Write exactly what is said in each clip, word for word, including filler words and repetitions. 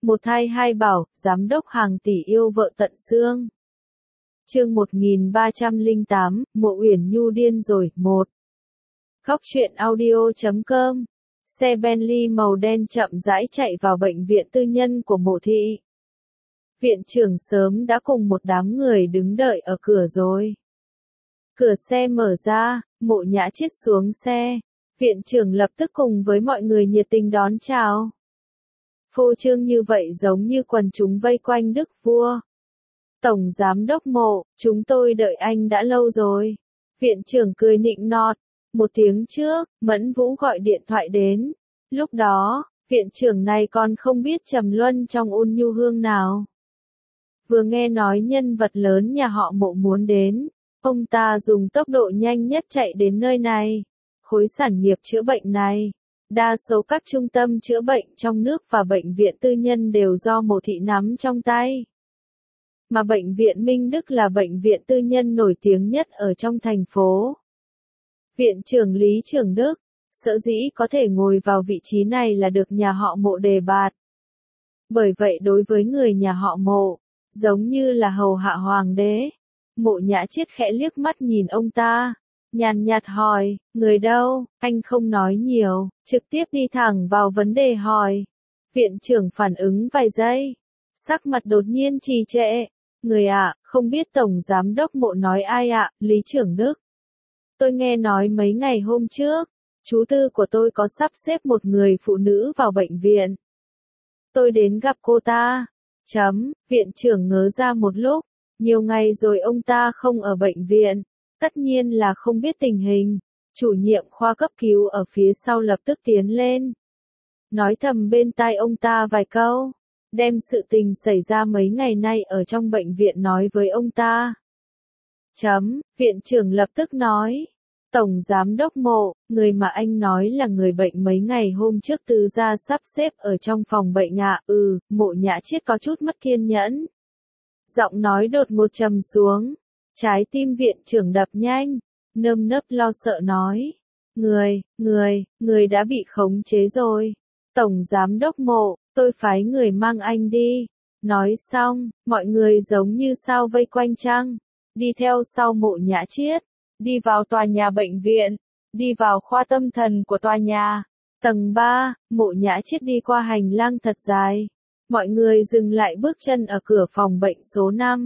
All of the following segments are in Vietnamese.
Một thai hai bảo, giám đốc hàng tỷ yêu vợ tận xương. Chương một nghìn ba trăm lẻ tám, Mộ Uyển Nhu điên rồi, một. Góc truyện audio chấm com. Xe Bentley màu đen chậm rãi chạy vào bệnh viện tư nhân của Mộ thị. Viện trưởng sớm đã cùng một đám người đứng đợi ở cửa rồi. Cửa xe mở ra, Mộ Nhã Chiết xuống xe. Viện trưởng lập tức cùng với mọi người nhiệt tình đón chào. Phô trương như vậy giống như quần chúng vây quanh đức vua. Tổng giám đốc Mộ, chúng tôi đợi anh đã lâu rồi. Viện trưởng cười nịnh nọt. Một tiếng trước, Mẫn Vũ gọi điện thoại đến. Lúc đó, viện trưởng này còn không biết trầm luân trong ôn nhu hương nào. Vừa nghe nói nhân vật lớn nhà họ Mộ muốn đến, ông ta dùng tốc độ nhanh nhất chạy đến nơi này. Khối sản nghiệp chữa bệnh này, đa số các trung tâm chữa bệnh trong nước và bệnh viện tư nhân đều do Mộ thị nắm trong tay. Mà bệnh viện Minh Đức là bệnh viện tư nhân nổi tiếng nhất ở trong thành phố. Viện trưởng Lý Trường Đức, sở dĩ có thể ngồi vào vị trí này là được nhà họ Mộ đề bạt. Bởi vậy đối với người nhà họ Mộ, giống như là hầu hạ hoàng đế. Mộ Nhã Chiết khẽ liếc mắt nhìn ông ta, nhàn nhạt hỏi, người đâu? Anh không nói nhiều, trực tiếp đi thẳng vào vấn đề hỏi. Viện trưởng phản ứng vài giây, sắc mặt đột nhiên trì trệ. Người ạ, không biết tổng giám đốc Mộ nói ai ạ? Lý Trường Đức. Tôi nghe nói mấy ngày hôm trước, chú tư của tôi có sắp xếp một người phụ nữ vào bệnh viện. Tôi đến gặp cô ta. Chấm, viện trưởng ngớ ra một lúc, nhiều ngày rồi ông ta không ở bệnh viện, tất nhiên là không biết tình hình. Chủ nhiệm khoa cấp cứu ở phía sau lập tức tiến lên, nói thầm bên tai ông ta vài câu, đem sự tình xảy ra mấy ngày nay ở trong bệnh viện nói với ông ta. Chấm, viện trưởng lập tức nói, tổng giám đốc Mộ, người mà anh nói là người bệnh mấy ngày hôm trước từ ra sắp xếp ở trong phòng bệnh ạ. À? Ừ, Mộ Nhã Chiết có chút mất kiên nhẫn. Giọng nói đột ngột trầm xuống, trái tim viện trưởng đập nhanh, nơm nớp lo sợ nói, người, người, người đã bị khống chế rồi. Tổng giám đốc Mộ, tôi phái người mang anh đi. Nói xong, mọi người giống như sao vây quanh trăng, đi theo sau Mộ Nhã Chiết. Đi vào tòa nhà bệnh viện, đi vào khoa tâm thần của tòa nhà. Tầng ba, Mộ Nhã Chiết đi qua hành lang thật dài. Mọi người dừng lại bước chân ở cửa phòng bệnh số năm.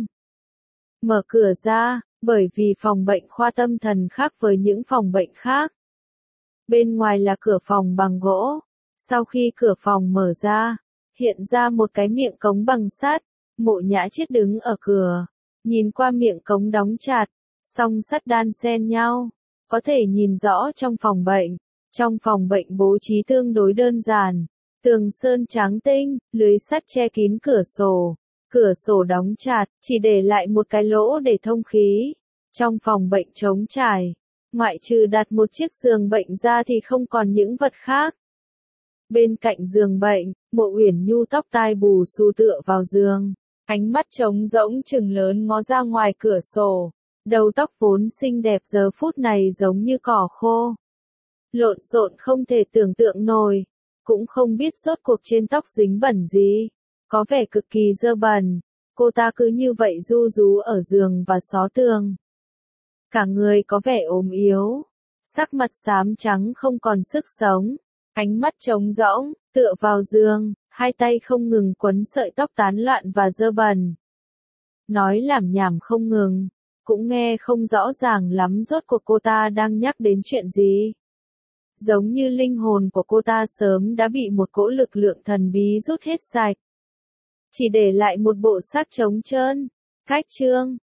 Mở cửa ra, bởi vì phòng bệnh khoa tâm thần khác với những phòng bệnh khác. Bên ngoài là cửa phòng bằng gỗ. Sau khi cửa phòng mở ra, hiện ra một cái miệng cống bằng sắt. Mộ Nhã Chiết đứng ở cửa, nhìn qua miệng cống đóng chặt. Song sắt đan xen nhau, có thể nhìn rõ trong phòng bệnh. Trong phòng bệnh bố trí tương đối đơn giản, tường sơn trắng tinh, lưới sắt che kín cửa sổ, cửa sổ đóng chặt, chỉ để lại một cái lỗ để thông khí. Trong phòng bệnh trống trải, ngoại trừ đặt một chiếc giường bệnh ra thì không còn những vật khác. Bên cạnh giường bệnh, Mộ Uyển Nhu tóc tai bù xù tựa vào giường, ánh mắt trống rỗng trừng lớn ngó ra ngoài cửa sổ. Đầu tóc vốn xinh đẹp giờ phút này giống như cỏ khô. Lộn xộn không thể tưởng tượng nổi. Cũng không biết rốt cuộc trên tóc dính bẩn gì. Có vẻ cực kỳ dơ bẩn. Cô ta cứ như vậy ru rú ở giường và xó tường. Cả người có vẻ ốm yếu. Sắc mặt xám trắng không còn sức sống. Ánh mắt trống rỗng, tựa vào giường. Hai tay không ngừng quấn sợi tóc tán loạn và dơ bẩn. Nói lảm nhảm không ngừng. Cũng nghe không rõ ràng lắm rốt cuộc cô ta đang nhắc đến chuyện gì. Giống như linh hồn của cô ta sớm đã bị một cỗ lực lượng thần bí rút hết sạch. Chỉ để lại một bộ xác trống trơn. Cách chương.